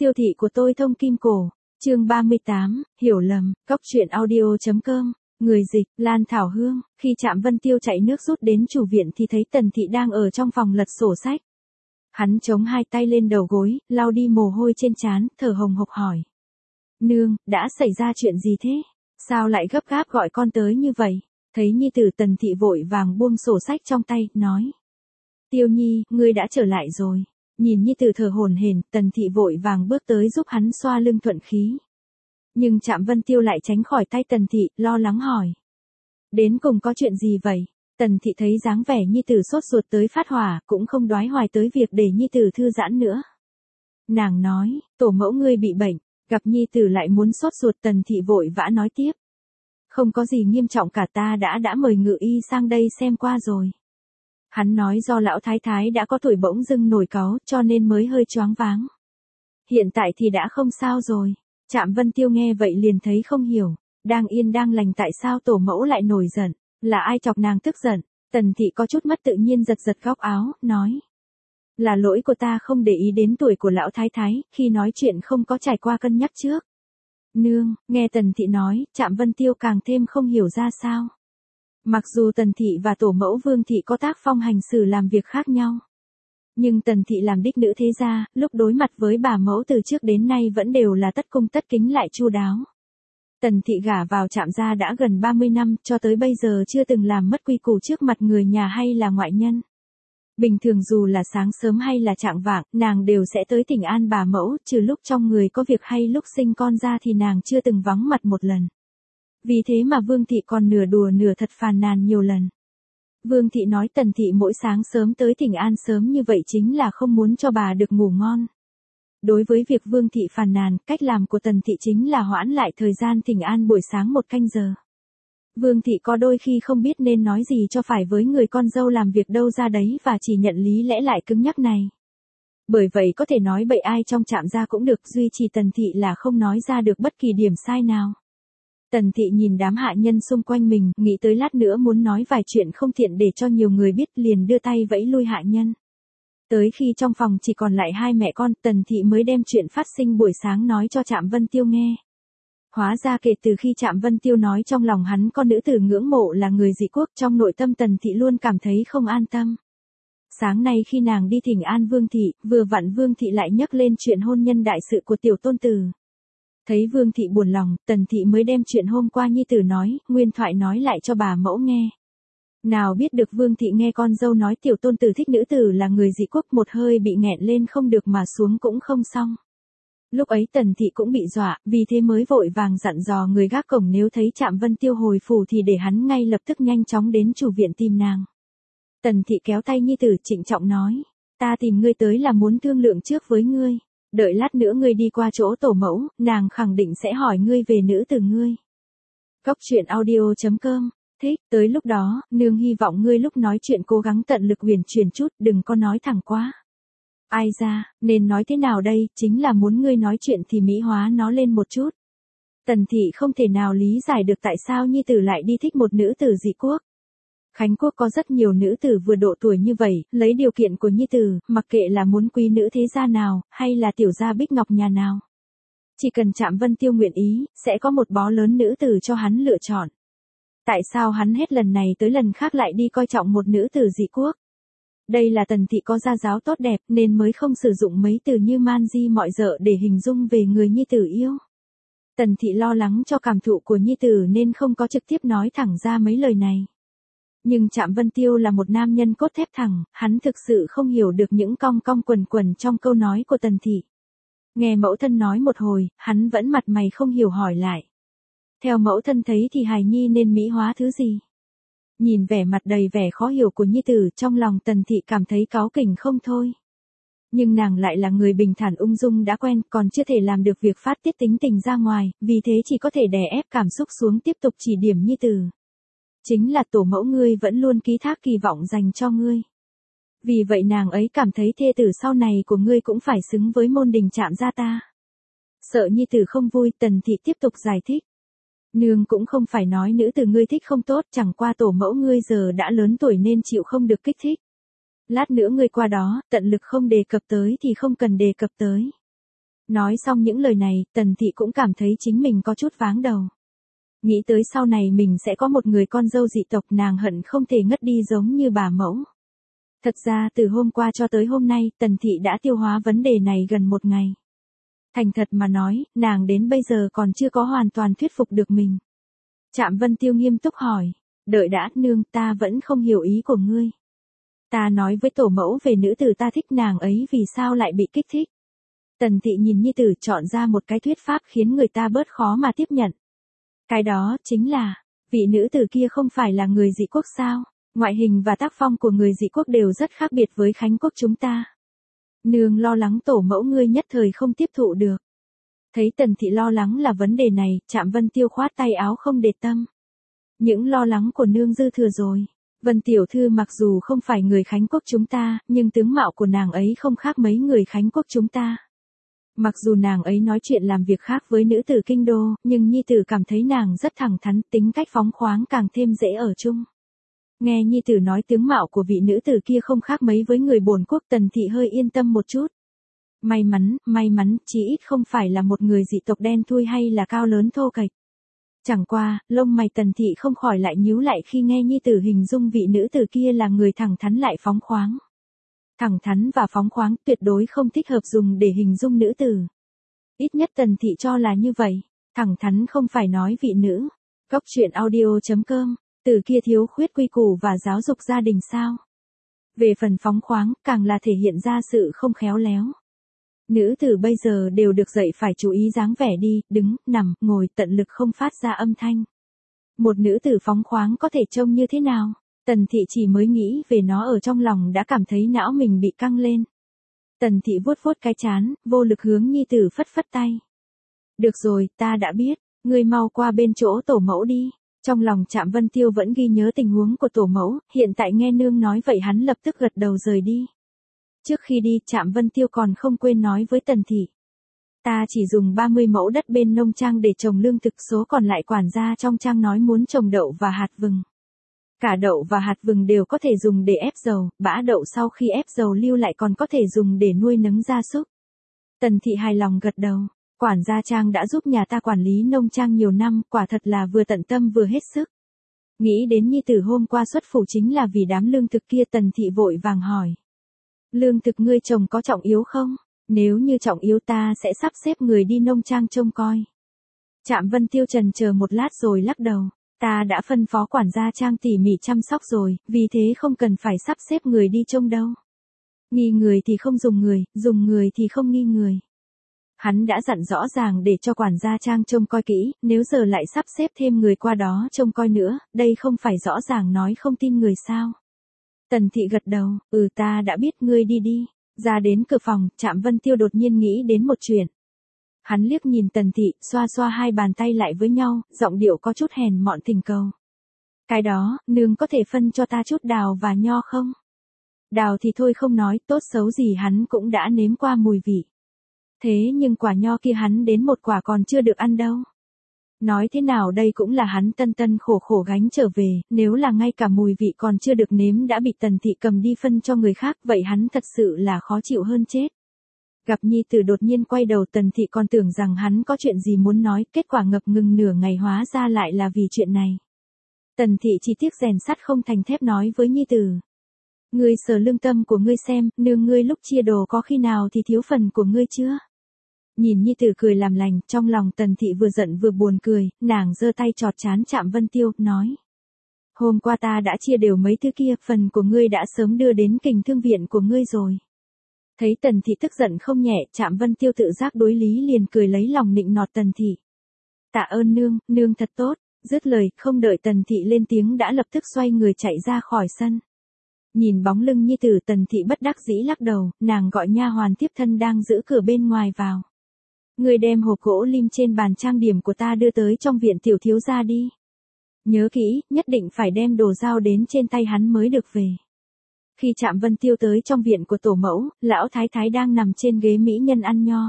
Siêu thị của tôi thông kim cổ. Chương 38, hiểu lầm, Cóc truyện audio.com. Người dịch, Lan Thảo Hương. Khi Trạm Vân Tiêu chạy nước rút đến chủ viện thì thấy Tần Thị đang ở trong phòng lật sổ sách. Hắn chống hai tay lên đầu gối, lau đi mồ hôi trên trán, thở hồng hộc hỏi. Nương, đã xảy ra chuyện gì thế? Sao lại gấp gáp gọi con tới như vậy? Thấy nhi tử Tần Thị vội vàng buông sổ sách trong tay, nói. Tiêu Nhi, ngươi đã trở lại rồi. Nhìn nhi tử thở hổn hển, Tần Thị vội vàng bước tới giúp hắn xoa lưng thuận khí. Nhưng Trạm Vân Tiêu lại tránh khỏi tay Tần Thị, lo lắng hỏi. Đến cùng có chuyện gì vậy? Tần Thị thấy dáng vẻ nhi tử sốt ruột tới phát hỏa, cũng không đoái hoài tới việc để nhi tử thư giãn nữa. Nàng nói, tổ mẫu ngươi bị bệnh, gặp nhi tử lại muốn sốt ruột. Tần Thị vội vã nói tiếp. Không có gì nghiêm trọng cả, ta đã mời ngự y sang đây xem qua rồi. Hắn nói do lão thái thái đã có tuổi bỗng dưng nổi cáu cho nên mới hơi choáng váng. Hiện tại thì đã không sao rồi. Trạm Vân Tiêu nghe vậy liền thấy không hiểu. Đang yên đang lành tại sao tổ mẫu lại nổi giận? Là ai chọc nàng tức giận? Tần Thị có chút mất tự nhiên giật giật góc áo, nói. Là lỗi của ta không để ý đến tuổi của lão thái thái, khi nói chuyện không có trải qua cân nhắc trước. Nương, nghe Tần Thị nói, Trạm Vân Tiêu càng thêm không hiểu ra sao. Mặc dù Tần Thị và tổ mẫu Vương Thị có tác phong hành xử làm việc khác nhau. Nhưng Tần Thị làm đích nữ thế gia, lúc đối mặt với bà mẫu từ trước đến nay vẫn đều là tất cung tất kính lại chu đáo. Tần Thị gả vào Trạm gia đã gần 30 năm, cho tới bây giờ chưa từng làm mất quy củ trước mặt người nhà hay là ngoại nhân. Bình thường dù là sáng sớm hay là chạng vạng, nàng đều sẽ tới thỉnh an bà mẫu, trừ lúc trong người có việc hay lúc sinh con ra thì nàng chưa từng vắng mặt một lần. Vì thế mà Vương Thị còn nửa đùa nửa thật phàn nàn nhiều lần. Vương Thị nói Tần Thị mỗi sáng sớm tới thỉnh an sớm như vậy chính là không muốn cho bà được ngủ ngon. Đối với việc Vương Thị phàn nàn, cách làm của Tần Thị chính là hoãn lại thời gian thỉnh an buổi sáng 1 canh giờ. Vương Thị có đôi khi không biết nên nói gì cho phải với người con dâu làm việc đâu ra đấy và chỉ nhận lý lẽ lại cứng nhắc này. Bởi vậy có thể nói bậy ai trong Trạm gia cũng được, duy trì Tần Thị là không nói ra được bất kỳ điểm sai nào. Tần Thị nhìn đám hạ nhân xung quanh mình, nghĩ tới lát nữa muốn nói vài chuyện không tiện để cho nhiều người biết, liền đưa tay vẫy lui hạ nhân. Tới khi trong phòng chỉ còn lại hai mẹ con, Tần Thị mới đem chuyện phát sinh buổi sáng nói cho Trạm Vân Tiêu nghe. Hóa ra kể từ khi Trạm Vân Tiêu nói trong lòng hắn con nữ tử ngưỡng mộ là người dị quốc, trong nội tâm Tần Thị luôn cảm thấy không an tâm. Sáng nay khi nàng đi thỉnh an Vương Thị, vừa vặn Vương Thị lại nhắc lên chuyện hôn nhân đại sự của tiểu tôn tử. Thấy Vương Thị buồn lòng, Tần Thị mới đem chuyện hôm qua nhi tử nói, nguyên thoại nói lại cho bà mẫu nghe. Nào biết được Vương Thị nghe con dâu nói tiểu tôn tử thích nữ tử là người dị quốc, một hơi bị nghẹn lên không được mà xuống cũng không xong. Lúc ấy Tần Thị cũng bị dọa, vì thế mới vội vàng dặn dò người gác cổng nếu thấy Trạm Vân Tiêu hồi phủ thì để hắn ngay lập tức nhanh chóng đến chủ viện tìm nàng. Tần Thị kéo tay nhi tử trịnh trọng nói, ta tìm ngươi tới là muốn thương lượng trước với ngươi. Đợi lát nữa ngươi đi qua chỗ tổ mẫu, nàng khẳng định sẽ hỏi ngươi về nữ tử ngươi. Cóc truyện audio.com. Thích, tới lúc đó, nương hy vọng ngươi lúc nói chuyện cố gắng tận lực huyền chuyển chút, đừng có nói thẳng quá. Ai ra, nên nói thế nào đây, chính là muốn ngươi nói chuyện thì mỹ hóa nó lên một chút. Tần Thị không thể nào lý giải được tại sao nhi tử lại đi thích một nữ tử dị quốc. Khánh Quốc có rất nhiều nữ tử vừa độ tuổi như vậy, lấy điều kiện của nhi tử, mặc kệ là muốn quý nữ thế gia nào, hay là tiểu gia bích ngọc nhà nào. Chỉ cần Trạm Vân Tiêu nguyện ý, sẽ có một bó lớn nữ tử cho hắn lựa chọn. Tại sao hắn hết lần này tới lần khác lại đi coi trọng một nữ tử dị quốc? Đây là Tần Thị có gia giáo tốt đẹp nên mới không sử dụng mấy từ như man di mọi dợ để hình dung về người nhi tử yêu. Tần Thị lo lắng cho cảm thụ của nhi tử nên không có trực tiếp nói thẳng ra mấy lời này. Nhưng Trạm Vân Tiêu là một nam nhân cốt thép thẳng, hắn thực sự không hiểu được những cong cong quần quần trong câu nói của Tần Thị. Nghe mẫu thân nói một hồi, hắn vẫn mặt mày không hiểu hỏi lại. Theo mẫu thân thấy thì hài nhi nên mỹ hóa thứ gì? Nhìn vẻ mặt đầy vẻ khó hiểu của nhi tử, trong lòng Tần Thị cảm thấy cáu kỉnh không thôi. Nhưng nàng lại là người bình thản ung dung đã quen, còn chưa thể làm được việc phát tiết tính tình ra ngoài, vì thế chỉ có thể đè ép cảm xúc xuống tiếp tục chỉ điểm nhi tử. Chính là tổ mẫu ngươi vẫn luôn ký thác kỳ vọng dành cho ngươi. Vì vậy nàng ấy cảm thấy thê tử sau này của ngươi cũng phải xứng với môn đình Trạm gia ta. Sợ nhi tử không vui, Tần Thị tiếp tục giải thích. Nương cũng không phải nói nữ tử ngươi thích không tốt, chẳng qua tổ mẫu ngươi giờ đã lớn tuổi nên chịu không được kích thích. Lát nữa ngươi qua đó, tận lực không đề cập tới thì không cần đề cập tới. Nói xong những lời này, Tần Thị cũng cảm thấy chính mình có chút váng đầu. Nghĩ tới sau này mình sẽ có một người con dâu dị tộc, nàng hận không thể ngất đi giống như bà mẫu. Thật ra từ hôm qua cho tới hôm nay, Tần Thị đã tiêu hóa vấn đề này gần một ngày. Thành thật mà nói, nàng đến bây giờ còn chưa có hoàn toàn thuyết phục được mình. Trạm Vân Tiêu nghiêm túc hỏi, đợi đã, nương, ta vẫn không hiểu ý của ngươi. Ta nói với tổ mẫu về nữ tử ta thích nàng ấy vì sao lại bị kích thích. Tần Thị nhìn nhi tử chọn ra một cái thuyết pháp khiến người ta bớt khó mà tiếp nhận. Cái đó chính là, vị nữ tử kia không phải là người dị quốc sao? Ngoại hình và tác phong của người dị quốc đều rất khác biệt với Khánh quốc chúng ta. Nương lo lắng tổ mẫu ngươi nhất thời không tiếp thụ được. Thấy Tần Thị lo lắng là vấn đề này, Trạm Vân Tiêu khoát tay áo không để tâm. Những lo lắng của nương dư thừa rồi. Vân tiểu thư mặc dù không phải người Khánh quốc chúng ta, nhưng tướng mạo của nàng ấy không khác mấy người Khánh quốc chúng ta. Mặc dù nàng ấy nói chuyện làm việc khác với nữ tử kinh đô, nhưng nhi tử cảm thấy nàng rất thẳng thắn, tính cách phóng khoáng càng thêm dễ ở chung. Nghe nhi tử nói tướng mạo của vị nữ tử kia không khác mấy với người bổn quốc, Tần Thị hơi yên tâm một chút. May mắn, chí ít không phải là một người dị tộc đen thui hay là cao lớn thô kệch. Chẳng qua, lông mày Tần Thị không khỏi lại nhíu lại khi nghe nhi tử hình dung vị nữ tử kia là người thẳng thắn lại phóng khoáng. Thẳng thắn và phóng khoáng tuyệt đối không thích hợp dùng để hình dung nữ tử. Ít nhất Tần Thị cho là như vậy. Thẳng thắn không phải nói vị nữ. Góc truyện audio.com, từ kia thiếu khuyết quy củ và giáo dục gia đình sao. Về phần phóng khoáng, càng là thể hiện ra sự không khéo léo. Nữ tử bây giờ đều được dạy phải chú ý dáng vẻ đi, đứng, nằm, ngồi, tận lực không phát ra âm thanh. Một nữ tử phóng khoáng có thể trông như thế nào? Tần Thị chỉ mới nghĩ về nó ở trong lòng đã cảm thấy não mình bị căng lên. Tần Thị vuốt vuốt cái trán, vô lực hướng nhi tử phất phất tay. Được rồi, ta đã biết, ngươi mau qua bên chỗ tổ mẫu đi. Trong lòng Trạm Vân Tiêu vẫn ghi nhớ tình huống của tổ mẫu, hiện tại nghe nương nói vậy hắn lập tức gật đầu rời đi. Trước khi đi, Trạm Vân Tiêu còn không quên nói với Tần Thị. Ta chỉ dùng 30 mẫu đất bên nông trang để trồng lương thực, số còn lại quản gia trong trang nói muốn trồng đậu và hạt vừng. Cả đậu và hạt vừng đều có thể dùng để ép dầu, bã đậu sau khi ép dầu lưu lại còn có thể dùng để nuôi nấng gia súc. Tần Thị hài lòng gật đầu, quản gia Trang đã giúp nhà ta quản lý nông trang nhiều năm, quả thật là vừa tận tâm vừa hết sức. Nghĩ đến nhi tử hôm qua xuất phủ chính là vì đám lương thực kia, Tần Thị vội vàng hỏi. Lương thực ngươi trồng có trọng yếu không? Nếu như trọng yếu ta sẽ sắp xếp người đi nông trang trông coi. Trạm Vân Tiêu chần chờ một lát rồi lắc đầu. Ta đã phân phó quản gia Trang tỉ mỉ chăm sóc rồi, vì thế không cần phải sắp xếp người đi trông đâu. Nghi người thì không dùng người thì không nghi người. Hắn đã dặn rõ ràng để cho quản gia Trang trông coi kỹ, nếu giờ lại sắp xếp thêm người qua đó trông coi nữa, đây không phải rõ ràng nói không tin người sao. Tần Thị gật đầu, ta đã biết, ngươi đi đi. Ra đến cửa phòng, Trạm Vân Tiêu đột nhiên nghĩ đến một chuyện. Hắn liếc nhìn Tần Thị, xoa xoa hai bàn tay lại với nhau, giọng điệu có chút hèn mọn thỉnh cầu. Cái đó, nương có thể phân cho ta chút đào và nho không? Đào thì thôi không nói, tốt xấu gì hắn cũng đã nếm qua mùi vị. Thế nhưng quả nho kia hắn đến một quả còn chưa được ăn đâu. Nói thế nào đây cũng là hắn tân tân khổ khổ gánh trở về, nếu là ngay cả mùi vị còn chưa được nếm đã bị Tần Thị cầm đi phân cho người khác, vậy hắn thật sự là khó chịu hơn chết. Gặp nhi tử đột nhiên quay đầu, Tần Thị còn tưởng rằng hắn có chuyện gì muốn nói, kết quả ngập ngừng nửa ngày hóa ra lại là vì chuyện này. Tần Thị chỉ tiếc rèn sắt không thành thép nói với nhi tử. Ngươi sờ lương tâm của ngươi xem, nương ngươi lúc chia đồ có khi nào thì thiếu phần của ngươi chưa? Nhìn nhi tử cười làm lành, trong lòng Tần Thị vừa giận vừa buồn cười, nàng giơ tay chọt trán Trạm Vân Tiêu, nói. Hôm qua ta đã chia đều mấy thứ kia, phần của ngươi đã sớm đưa đến kình thương viện của ngươi rồi. Thấy Tần Thị tức giận không nhẹ, Trạm Vân Tiêu tự giác đối lý liền cười lấy lòng nịnh nọt Tần Thị. Tạ ơn nương, nương thật tốt. Dứt lời, không đợi Tần Thị lên tiếng đã lập tức xoay người chạy ra khỏi sân. Nhìn bóng lưng nhi tử, Tần Thị bất đắc dĩ lắc đầu, nàng gọi nha hoàn tiếp thân đang giữ cửa bên ngoài vào. Người đem hộp gỗ lim trên bàn trang điểm của ta đưa tới trong viện tiểu thiếu gia đi. Nhớ kỹ, nhất định phải đem đồ giao đến trên tay hắn mới được về. Khi Trạm Vân Tiêu tới trong viện của tổ mẫu, lão thái thái đang nằm trên ghế mỹ nhân ăn nho.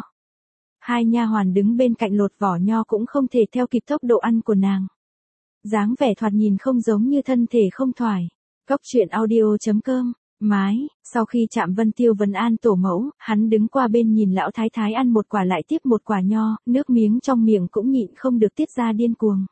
Hai nha hoàn đứng bên cạnh lột vỏ nho cũng không thể theo kịp tốc độ ăn của nàng. Dáng vẻ thoạt nhìn không giống như thân thể không thoải. Góc truyện audio.com Mái, sau khi Trạm Vân Tiêu vấn an tổ mẫu, hắn đứng qua bên nhìn lão thái thái ăn một quả lại tiếp một quả nho, nước miếng trong miệng cũng nhịn không được tiết ra điên cuồng.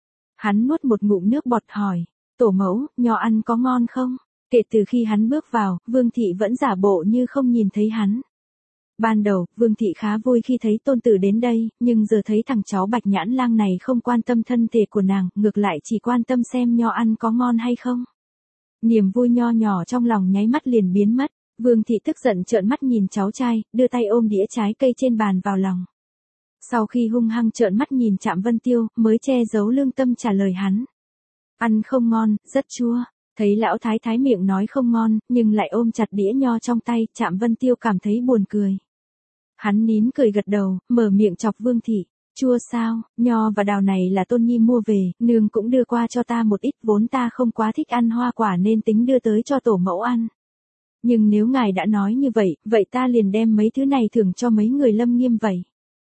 Hắn nuốt một ngụm nước bọt hỏi, tổ mẫu, nho ăn có ngon không? Kể từ khi hắn bước vào, Vương Thị vẫn giả bộ như không nhìn thấy hắn. Ban đầu, Vương Thị khá vui khi thấy tôn tử đến đây, nhưng giờ thấy thằng cháu Bạch Nhãn Lang này không quan tâm thân thể của nàng, ngược lại chỉ quan tâm xem nho ăn có ngon hay không. Niềm vui nho nhỏ trong lòng nháy mắt liền biến mất, Vương Thị tức giận trợn mắt nhìn cháu trai, đưa tay ôm đĩa trái cây trên bàn vào lòng. Sau khi hung hăng trợn mắt nhìn Trạm Vân Tiêu, mới che giấu lương tâm trả lời hắn. Ăn không ngon, rất chua. Thấy lão thái thái miệng nói không ngon, nhưng lại ôm chặt đĩa nho trong tay, Trạm Vân Tiêu cảm thấy buồn cười. Hắn nín cười gật đầu, mở miệng chọc Vương Thị. Chua sao, nho và đào này là Tôn Nhi mua về, nương cũng đưa qua cho ta một ít, vốn ta không quá thích ăn hoa quả nên tính đưa tới cho tổ mẫu ăn. Nhưng nếu ngài đã nói như vậy, vậy ta liền đem mấy thứ này thưởng cho mấy người Lâm Nghiêm vậy.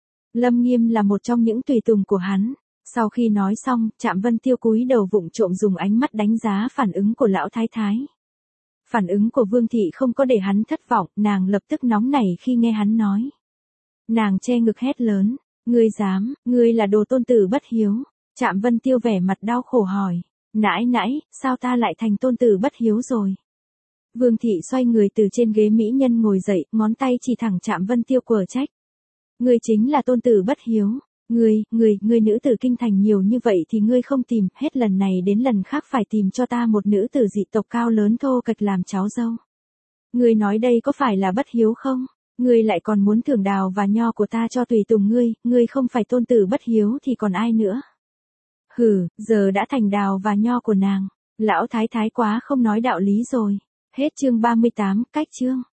Lâm Nghiêm là một trong những tùy tùng của hắn. Sau khi nói xong, Trạm Vân Tiêu cúi đầu vụng trộm dùng ánh mắt đánh giá phản ứng của lão thái thái. Phản ứng của Vương Thị không có để hắn thất vọng, nàng lập tức nóng nảy khi nghe hắn nói. Nàng che ngực hét lớn, ngươi dám, ngươi là đồ tôn tử bất hiếu. Trạm Vân Tiêu vẻ mặt đau khổ hỏi, nãi nãi, sao ta lại thành tôn tử bất hiếu rồi? Vương Thị xoay người từ trên ghế mỹ nhân ngồi dậy, ngón tay chỉ thẳng Trạm Vân Tiêu quở trách. Ngươi chính là tôn tử bất hiếu. Ngươi nữ tử kinh thành nhiều như vậy thì ngươi không tìm, hết lần này đến lần khác phải tìm cho ta một nữ tử dị tộc cao lớn thô kệch làm cháu dâu. Ngươi nói đây có phải là bất hiếu không? Ngươi lại còn muốn thưởng đào và nho của ta cho tùy tùng ngươi không phải tôn tử bất hiếu thì còn ai nữa? Hừ, giờ đã thành đào và nho của nàng, lão thái thái quá không nói đạo lý rồi. Hết chương 38, cách chương.